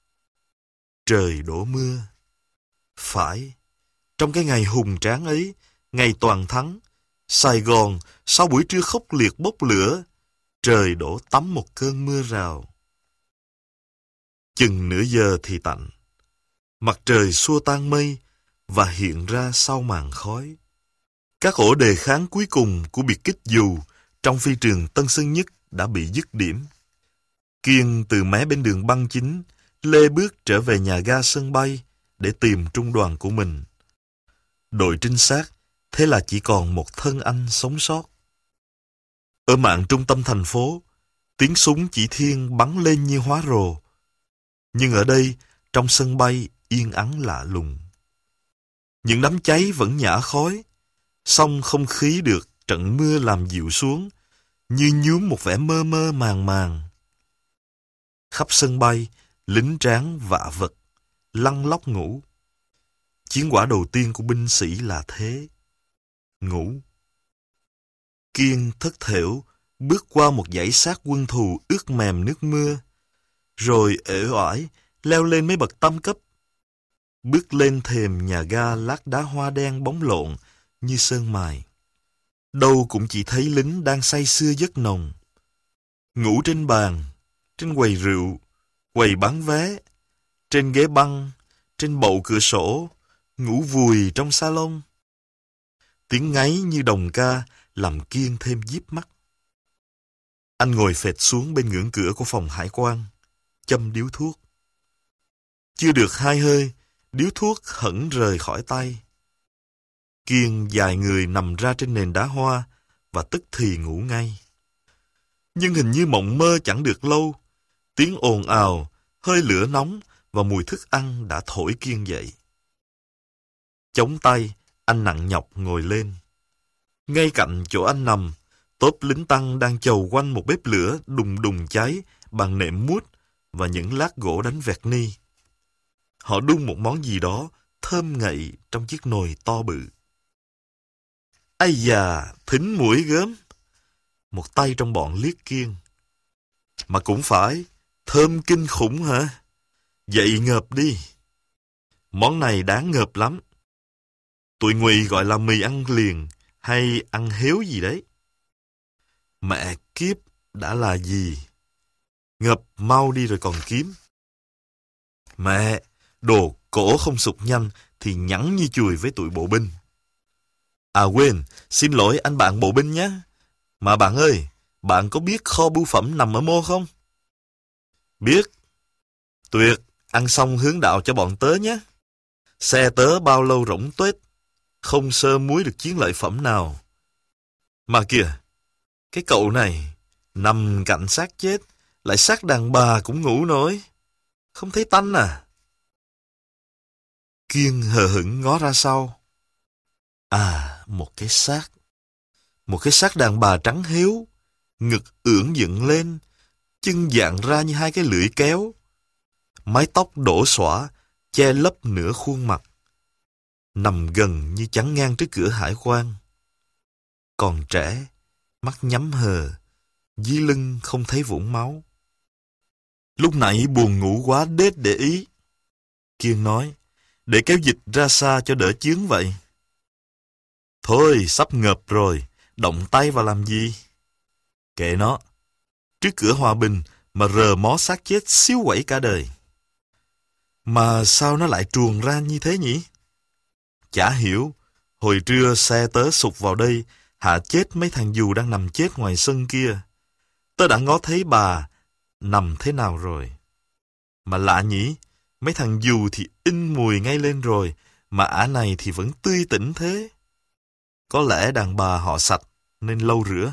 Speaker 1: Trời đổ mưa. Phải, trong cái ngày hùng tráng ấy, ngày toàn thắng, Sài Gòn sau buổi trưa khốc liệt bốc lửa, trời đổ tắm một cơn mưa rào. Chừng nửa giờ thì tạnh. Mặt trời xua tan mây và hiện ra sau màn khói. Các ổ đề kháng cuối cùng của biệt kích dù trong phi trường Tân Sơn Nhất đã bị dứt điểm. Kiên từ mé bên đường băng chính lê bước trở về nhà ga sân bay để tìm trung đoàn của mình. Đội trinh sát thế là chỉ còn một thân anh sống sót. Ở mạn trung tâm thành phố, tiếng súng chỉ thiên bắn lên như hóa rồ. Nhưng ở đây, trong sân bay yên ắng lạ lùng. Những đám cháy vẫn nhả khói, song không khí được trận mưa làm dịu xuống, như nhuốm một vẻ mơ mơ màng màng. Khắp sân bay, lính tráng vạ vật, lăn lóc ngủ. Chiến quả đầu tiên của binh sĩ là thế. Ngủ. Kiên thất thểu bước qua một dãy xác quân thù ướt mềm nước mưa. rồi uể oải leo lên mấy bậc tam cấp. Bước lên thềm nhà ga lát đá hoa đen bóng lộn như sơn mài. Đâu cũng chỉ thấy lính đang say sưa giấc nồng. Ngủ trên bàn, trên quầy rượu, quầy bán vé, trên ghế băng, trên bậu cửa sổ, ngủ vùi trong salon. Tiếng ngáy như đồng ca làm Kiên thêm díp mắt. Anh ngồi phệt xuống bên ngưỡng cửa của phòng hải quan, châm điếu thuốc. Chưa được hai hơi, điếu thuốc hẳn rời khỏi tay. Kiên dài người nằm ra trên nền đá hoa và tức thì ngủ ngay. Nhưng hình như mộng mơ chẳng được lâu, tiếng ồn ào, hơi lửa nóng và mùi thức ăn đã thổi Kiên dậy. Chống tay, anh nặng nhọc ngồi lên. Ngay cạnh chỗ anh nằm, tốp lính Tăng đang chầu quanh một bếp lửa đùng đùng cháy bằng nệm mút và những lát gỗ đánh vẹt ni. Họ đun một món gì đó thơm ngậy trong chiếc nồi to bự. Ây da, thính mũi gớm. Một tay trong bọn liếc Kiên. Mà cũng phải, thơm kinh khủng hả? Dậy ngợp đi. Món này đáng ngợp lắm. Tụi Ngụy gọi là mì ăn liền hay ăn héo gì đấy. Mẹ kiếp, đã là gì? Ngợp mau đi rồi còn kiếm. Mẹ, đồ cổ không sụp nhanh thì nhẵn như chùi với tụi bộ binh. À quên, xin lỗi anh bạn bộ binh nhé. Mà bạn ơi, bạn có biết kho bưu phẩm nằm ở mô không? Biết. Tuyệt, ăn xong hướng đạo cho bọn tớ nhé. Xe tớ bao lâu rỗng tuếch, không sơ muối được chiến lợi phẩm nào. Mà kìa, cái cậu này, nằm cạnh xác chết, lại xác đàn bà cũng ngủ nổi. Không thấy tanh à? Kiên hờ hững ngó ra sau. À, một cái xác. Một cái xác đàn bà trắng hiếu, ngực ưỡn dựng lên, chân dạng ra như hai cái lưỡi kéo. Mái tóc đổ xõa, che lấp nửa khuôn mặt. Nằm gần như chắn ngang trước cửa hải quan. Còn trẻ, mắt nhắm hờ, dưới lưng không thấy vũng máu. Lúc nãy buồn ngủ quá đết để ý. Kiên nói, để kéo dịch ra xa cho đỡ chướng vậy. Thôi, sắp ngợp rồi, động tay vào làm gì? Kệ nó, trước cửa hòa bình mà rờ mó xác chết xíu quẩy cả đời. Mà sao nó lại truồng ra như thế nhỉ? Chả hiểu, hồi trưa xe tớ sụt vào đây, hạ chết mấy thằng dù đang nằm chết ngoài sân kia. Tớ đã ngó thấy bà nằm thế nào rồi. Mà lạ nhỉ, mấy thằng dù thì in mùi ngay lên rồi, mà ả này thì vẫn tươi tỉnh thế. Có lẽ đàn bà họ sạch nên lâu rửa.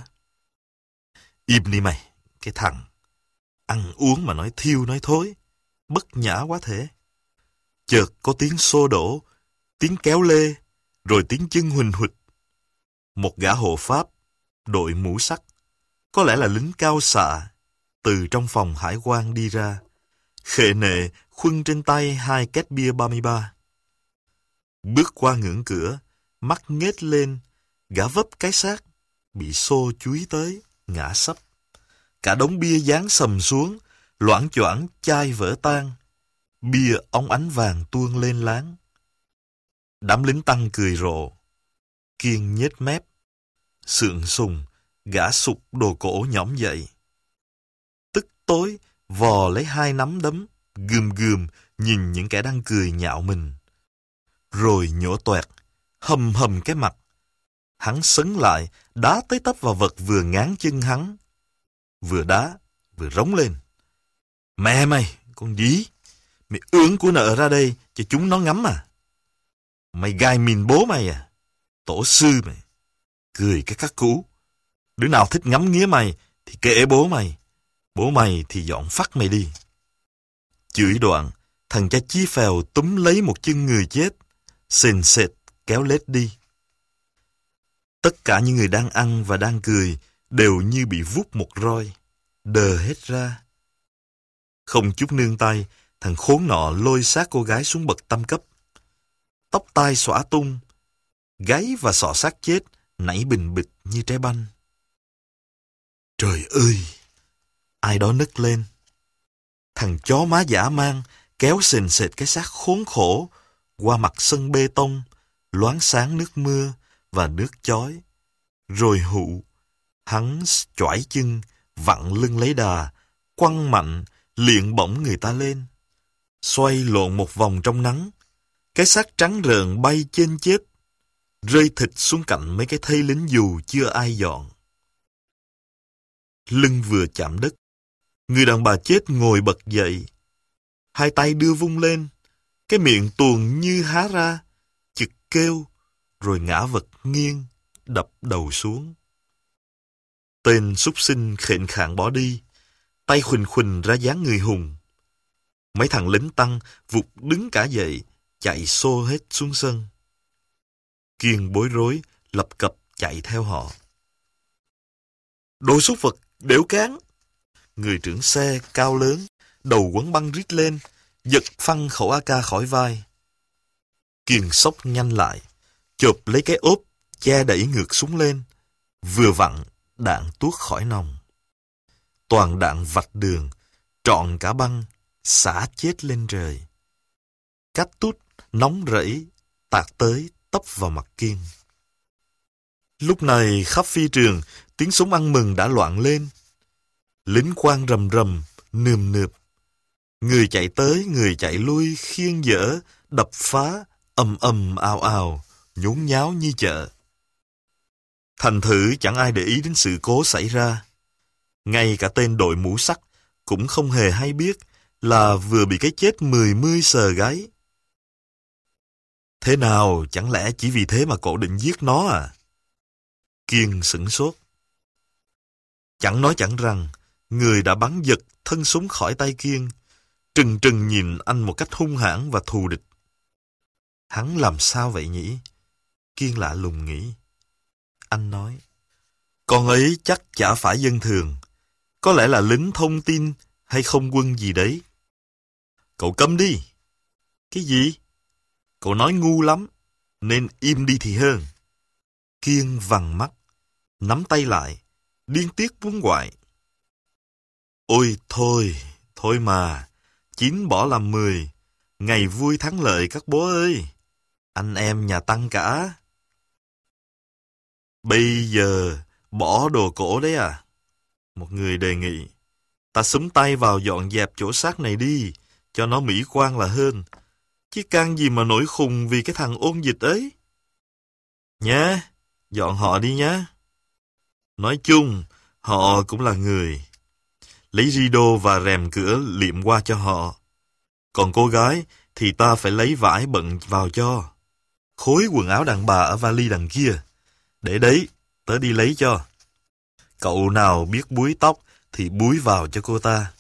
Speaker 1: Im đi mày, cái thằng. Ăn uống mà nói thiêu nói thối, bất nhã quá thể. Chợt có tiếng xô đổ, tiếng kéo lê, rồi tiếng chân huỳnh huỵch. Một gã hộ pháp, đội mũ sắt, có lẽ là lính cao xạ, từ trong phòng hải quan đi ra, khệ nệ khuân trên tay hai két bia ba mươi ba. Bước qua ngưỡng cửa, mắt nhếch lên, gã vấp cái xác, bị xô chúi tới, ngã sấp. Cả đống bia giáng sầm xuống, loảng choảng chai vỡ tan. Bia óng ánh vàng tuôn lên láng. Đám lính Tăng cười rộ. Kiên nhếch mép. Sượng sùng, gã sụp đồ cổ nhõm dậy. Tức tối, vò lấy hai nắm đấm, gườm gườm nhìn những kẻ đang cười nhạo mình. Rồi nhổ toẹt, hầm hầm cái mặt. Hắn sấn lại, đá tới tấp vào vật vừa ngáng chân hắn. Vừa đá, vừa rống lên. Mẹ mày, con dí, mày ưỡn của nợ ra đây cho chúng nó ngắm à? Mày gai mìn bố mày à? Tổ sư mày. Cười cái các cú. Đứa nào thích ngắm nghía mày thì kệ bố mày. Bố mày thì dọn phát mày đi. Chửi đoạn, thằng cha Chí Phèo túm lấy một chân người chết, sền sệt kéo lết đi. Tất cả những người đang ăn và đang cười đều như bị vút một roi, đờ hết ra. Không chút nương tay, thằng khốn nọ lôi xác cô gái xuống bậc tam cấp. Tóc tai xõa tung, gáy và sọ xác chết nảy bình bịch như trái banh. Trời ơi! Ai đó nức lên. Thằng chó má dã man kéo sền sệt cái xác khốn khổ qua mặt sân bê tông, loáng sáng nước mưa và nước chói. Rồi hụ, hắn choải chân, vặn lưng lấy đà, quăng mạnh, liệng bổng người ta lên. Xoay lộn một vòng trong nắng, cái xác trắng rợn bay trên chết, rơi thịt xuống cạnh mấy cái thây lính dù chưa ai dọn. Lưng vừa chạm đất, người đàn bà chết ngồi bật dậy, hai tay đưa vung lên, cái miệng tuồn như há ra, chực kêu, rồi ngã vật nghiêng, đập đầu xuống. Tên súc sinh khệnh khạng bỏ đi, tay khuỳnh khuỳnh ra dáng người hùng. Mấy thằng lính tăng vụt đứng cả dậy, chạy xô hết xuống sân. Kiên bối rối, lập cập chạy theo họ. Đồ súc vật, đểu cán! Người trưởng xe cao lớn, đầu quấn băng rít lên, giật phăng khẩu a ca khỏi vai. Kiên xốc nhanh lại, chộp lấy cái ốp, che đẩy ngược súng lên. Vừa vặn, đạn tuốt khỏi nòng. Toàn đạn vạch đường, trọn cả băng, xả chết lên trời. Cát tút, nóng rẫy, tạt tới, tấp vào mặt Kiên. Lúc này khắp phi trường, tiếng súng ăn mừng đã loạn lên. Lính quang rầm rầm, nườm nượp. Người chạy tới, người chạy lui, khiêng dỡ, đập phá, ầm ầm ào ào, nhốn nháo như chợ. Thành thử chẳng ai để ý đến sự cố xảy ra. Ngay cả tên đội mũ sắt cũng không hề hay biết là vừa bị cái chết mười mươi sờ gáy. Thế nào, chẳng lẽ chỉ vì thế mà cậu định giết nó à? Kiên sửng sốt. Chẳng nói chẳng rằng, người đã bắn giật thân súng khỏi tay Kiên, trừng trừng nhìn anh một cách hung hãn và thù địch. Hắn làm sao vậy nhỉ? Kiên lạ lùng nghĩ. Anh nói, con ấy chắc chả phải dân thường, có lẽ là lính thông tin hay không quân gì đấy. Cậu câm đi. Cái gì? Cậu nói ngu lắm, nên im đi thì hơn. Kiên vằn mắt, nắm tay lại, điên tiết muốn ngoại. Ôi thôi, thôi mà, chín bỏ làm mười, ngày vui thắng lợi các bố ơi, anh em nhà Tăng cả. Bây giờ bỏ đồ cổ đấy à? Một người đề nghị. Ta xúm tay vào dọn dẹp chỗ xác này đi, cho nó mỹ quan là hơn. Chứ can gì mà nổi khùng vì cái thằng ôn dịch ấy. Nhá, dọn họ đi nhá. Nói chung, họ cũng là người. Lấy rideau và rèm cửa liệm qua cho họ. Còn cô gái thì ta phải lấy vải bận vào cho. Khối quần áo đàn bà ở vali đằng kia. Để đấy, tớ đi lấy cho. Cậu nào biết búi tóc thì búi vào cho cô ta.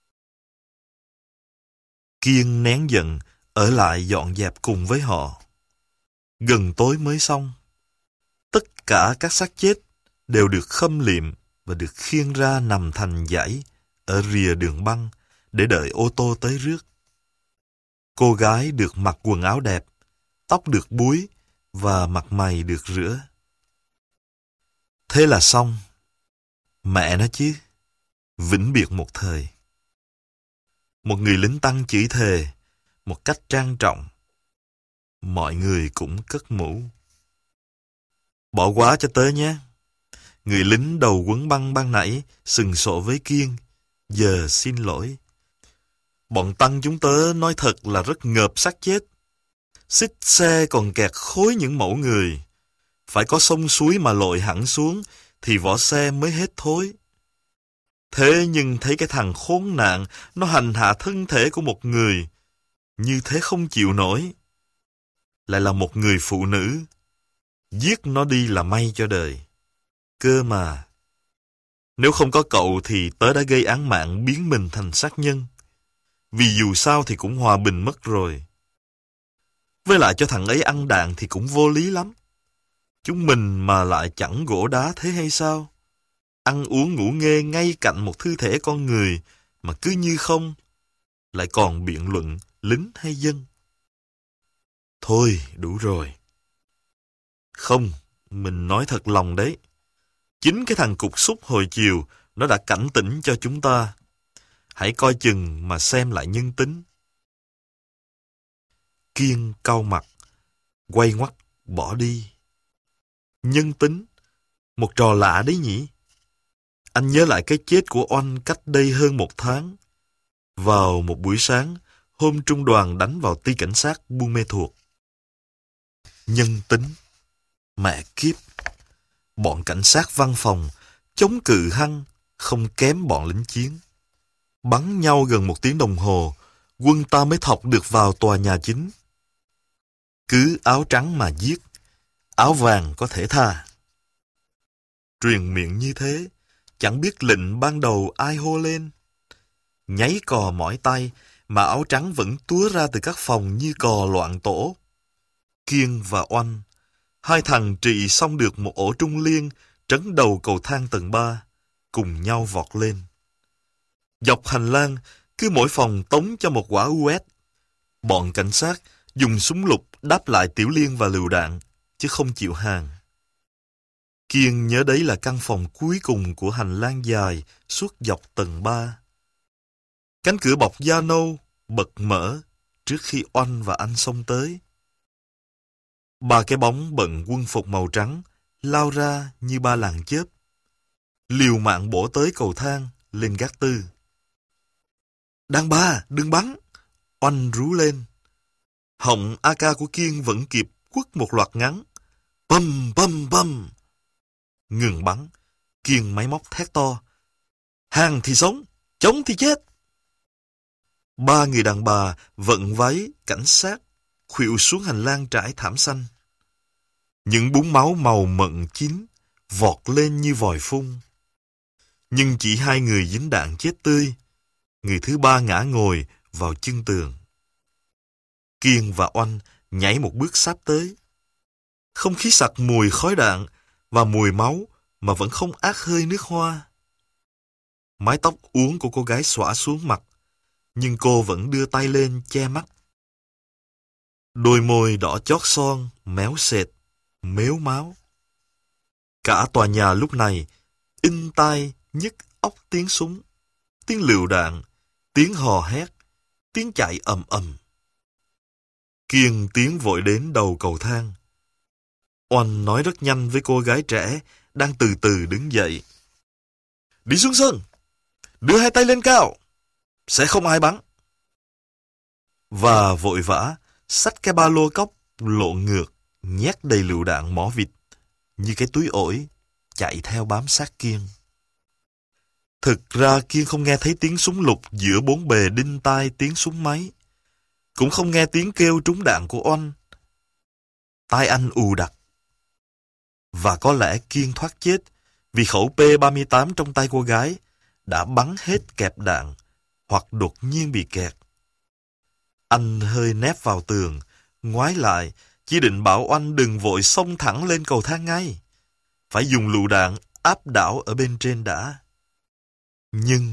Speaker 1: Kiên nén giận, ở lại dọn dẹp cùng với họ. Gần tối mới xong. Tất cả các xác chết đều được khâm liệm và được khiêng ra nằm thành dãy ở rìa đường băng để đợi ô tô tới rước. Cô gái được mặc quần áo đẹp, tóc được búi và mặt mày được rửa. Thế là xong. Mẹ nó chứ. Vĩnh biệt một thời. Một người lính Tăng chửi thề một cách trang trọng. Mọi người cũng cất mũ. Bỏ quá cho tớ nhé. Người lính đầu quấn băng ban nãy sừng sộ với Kiên. Giờ xin lỗi. Bọn Tăng chúng tớ nói thật là rất ngợp xác chết. Xích xe còn kẹt khối những mẫu người. Phải có sông suối mà lội hẳn xuống thì vỏ xe mới hết thối. Thế nhưng thấy cái thằng khốn nạn nó hành hạ thân thể của một người như thế không chịu nổi. Lại là một người phụ nữ. Giết nó đi là may cho đời. Cơ mà, nếu không có cậu thì tớ đã gây án mạng biến mình thành sát nhân. Vì dù sao thì cũng hòa bình mất rồi. Với lại cho thằng ấy ăn đạn thì cũng vô lý lắm. Chúng mình mà lại chẳng gỗ đá thế hay sao? Ăn uống ngủ nghê ngay cạnh một thi thể con người mà cứ như không, lại còn biện luận lính hay dân. Thôi, đủ rồi. Không, mình nói thật lòng đấy. Chính cái thằng cục súc hồi chiều nó đã cảnh tỉnh cho chúng ta. hãy coi chừng mà xem lại nhân tính. Kiên cau mặt, quay ngoắt bỏ đi. Nhân tính, một trò lạ đấy nhỉ? Anh nhớ lại cái chết của Oanh cách đây hơn một tháng. Vào một buổi sáng, hôm trung đoàn đánh vào ty cảnh sát Buôn Mê Thuột. Nhân tính, mẹ kiếp. Bọn cảnh sát văn phòng chống cự hăng, không kém bọn lính chiến. Bắn nhau gần một tiếng đồng hồ, quân ta mới thọc được vào tòa nhà chính. Cứ áo trắng mà giết, áo vàng có thể tha. Truyền miệng như thế, chẳng biết lệnh ban đầu ai hô lên. Nháy cò mỏi tay, mà áo trắng vẫn túa ra từ các phòng như cò loạn tổ. Kiên và Oanh, hai thằng trị xong được một ổ trung liên trấn đầu cầu thang tầng ba, cùng nhau vọt lên. Dọc hành lang, cứ mỗi phòng tống cho một quả u ét. Bọn cảnh sát dùng súng lục đáp lại tiểu liên và lựu đạn, chứ không chịu hàng. Kiên nhớ đấy là căn phòng cuối cùng của hành lang dài suốt dọc tầng ba. Cánh cửa bọc da nâu bật mở trước khi Oanh và anh xông tới. Ba cái bóng bận quân phục màu trắng lao ra như ba làn chớp, liều mạng bổ tới cầu thang lên gác tư. Đàn ba, đừng bắn! Oanh rú lên. Họng a ca của Kiên vẫn kịp quất một loạt ngắn. Băm, băm, băm! Ngừng bắn, Kiên máy móc thét to. Hàng thì sống, chống thì chết! Ba người đàn bà vận váy cảnh sát khuỵu xuống hành lang trải thảm xanh. Những búng máu màu mận chín vọt lên như vòi phun. Nhưng chỉ hai người dính đạn chết tươi. Người thứ ba ngã ngồi vào chân tường. Kiên và Oanh nhảy một bước sáp tới. Không khí sặc mùi khói đạn và mùi máu mà vẫn không át hơi nước hoa. Mái tóc uốn của cô gái xõa xuống mặt, nhưng cô vẫn đưa tay lên che mắt. Đôi môi đỏ chót son, méo sệt, mếu máo. Cả tòa nhà lúc này in tai nhức óc tiếng súng, tiếng lựu đạn, tiếng hò hét, tiếng chạy ầm ầm. Kiên tiến vội đến đầu cầu thang. Oanh nói rất nhanh với cô gái trẻ đang từ từ đứng dậy. Đi xuống sân, đưa hai tay lên cao, sẽ không ai bắn. Và vội vã xách cái ba lô cốc lộn ngược, nhét đầy lựu đạn mỏ vịt như cái túi ổi, chạy theo bám sát Kiên. Thực ra Kiên không nghe thấy tiếng súng lục giữa bốn bề đinh tai tiếng súng máy, cũng không nghe tiếng kêu trúng đạn của Oanh. Tai anh ù đặc. Và có lẽ Kiên thoát chết vì khẩu P ba mươi tám trong tay cô gái đã bắn hết kẹp đạn hoặc đột nhiên bị kẹt. Anh hơi nép vào tường, ngoái lại, chỉ định bảo Oanh đừng vội xông thẳng lên cầu thang ngay. Phải dùng lựu đạn áp đảo ở bên trên đã. Nhưng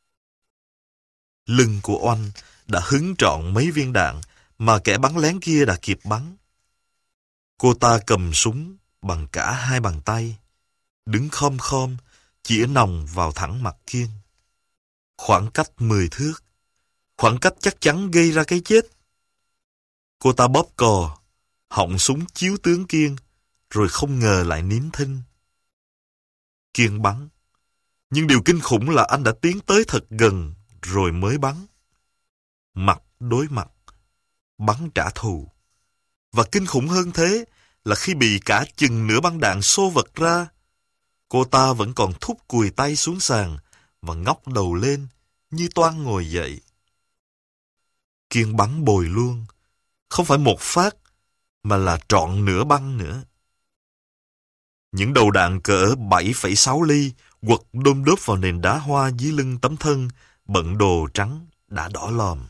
Speaker 1: lưng của Oanh đã hứng trọn mấy viên đạn mà kẻ bắn lén kia đã kịp bắn. Cô ta cầm súng bằng cả hai bàn tay, đứng khom khom, chĩa nòng vào thẳng mặt Kiên. Khoảng cách mười thước, khoảng cách chắc chắn gây ra cái chết. Cô ta bóp cò, họng súng chiếu tướng Kiên, rồi không ngờ lại nín thinh. Kiên bắn. Nhưng điều kinh khủng là anh đã tiến tới thật gần rồi mới bắn. Mặt đối mặt, bắn trả thù. Và kinh khủng hơn thế là khi bị cả chừng nửa băng đạn xô vật ra, cô ta vẫn còn thúc cùi tay xuống sàn và ngóc đầu lên như toan ngồi dậy. Kiên bắn bồi luôn, không phải một phát, mà là trọn nửa băng nữa. Những đầu đạn cỡ bảy phẩy sáu ly quật đôm đốp vào nền đá hoa dưới lưng tấm thân bận đồ trắng đã đỏ lòm.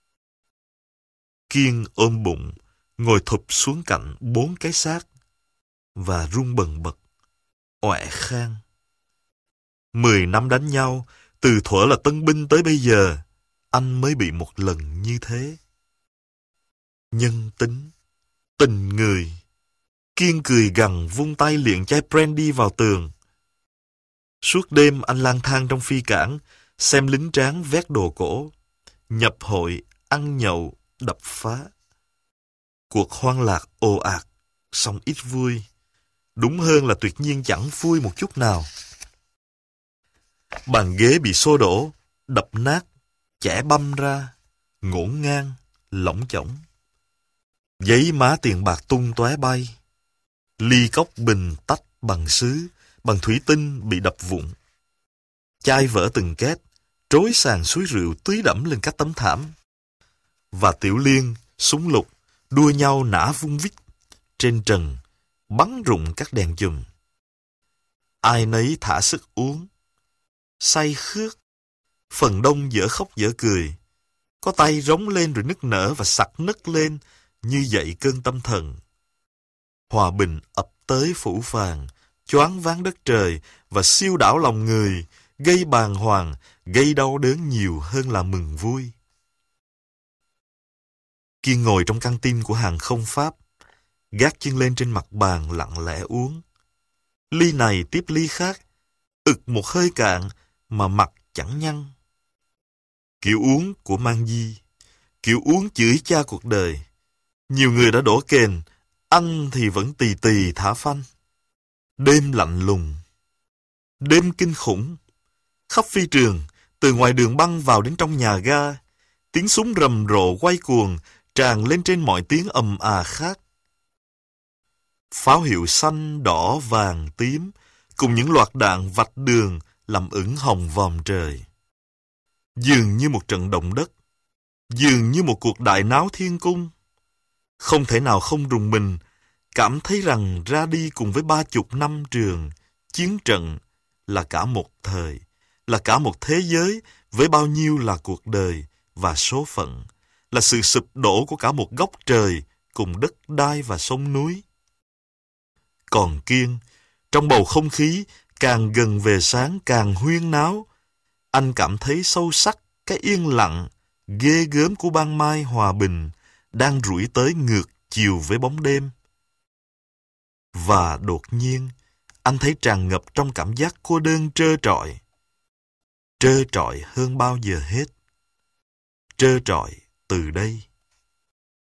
Speaker 1: Kiên ôm bụng, ngồi thụp xuống cạnh bốn cái xác và run bần bật, oẹ khang. Mười năm đánh nhau, từ thuở là tân binh tới bây giờ, anh mới bị một lần như thế. Nhân tính, tình người. Kiên cười gằn vung tay liệng chai brandy vào tường. Suốt đêm anh lang thang trong phi cảng, xem lính tráng vét đồ cổ, nhập hội, ăn nhậu, đập phá. Cuộc hoang lạc ồ ạt, song ít vui. Đúng hơn là tuyệt nhiên chẳng vui một chút nào. Bàn ghế bị xô đổ, đập nát, chẻ băm ra, ngổn ngang, lỏng chỏng. Giấy má tiền bạc tung tóe bay. Ly cốc bình tách bằng sứ, bằng thủy tinh bị đập vụn. Chai vỡ từng két, trối sàn suối rượu tưới đẫm lên các tấm thảm. Và Tiểu Liên, súng lục, đua nhau nã vung vít trên trần, bắn rụng các đèn chùm. Ai nấy thả sức uống, say khước, phần đông dở khóc dở cười. Có tay rống lên rồi nức nở và sặc nấc lên như dậy cơn tâm thần. Hòa bình ập tới phủ phàng, choáng váng đất trời và siêu đảo lòng người, gây bàng hoàng, gây đau đớn nhiều hơn là mừng vui. Kiên ngồi trong căng tin của hàng không Pháp, gác chân lên trên mặt bàn lặng lẽ uống. Ly này tiếp ly khác, ực một hơi cạn mà mặt chẳng nhăn. Kiểu uống của Mang Di, kiểu uống chửi cha cuộc đời. Nhiều người đã đổ kền, anh thì vẫn tì tì thả phanh. Đêm lạnh lùng, đêm kinh khủng. Khắp phi trường, từ ngoài đường băng vào đến trong nhà ga, tiếng súng rầm rộ quay cuồng, tràn lên trên mọi tiếng ầm à khác. Pháo hiệu xanh, đỏ, vàng, tím, cùng những loạt đạn vạch đường làm ửng hồng vòm trời. Dường như một trận động đất, dường như một cuộc đại náo thiên cung. Không thể nào không rùng mình, cảm thấy rằng ra đi cùng với ba chục năm trường, chiến trận là cả một thời, là cả một thế giới với bao nhiêu là cuộc đời và số phận, là sự sụp đổ của cả một góc trời cùng đất đai và sông núi. Còn Kiên, trong bầu không khí càng gần về sáng càng huyên náo, anh cảm thấy sâu sắc cái yên lặng, ghê gớm của ban mai hòa bình đang rủi tới ngược chiều với bóng đêm. Và đột nhiên, anh thấy tràn ngập trong cảm giác cô đơn trơ trọi. Trơ trọi hơn bao giờ hết. Trơ trọi từ đây.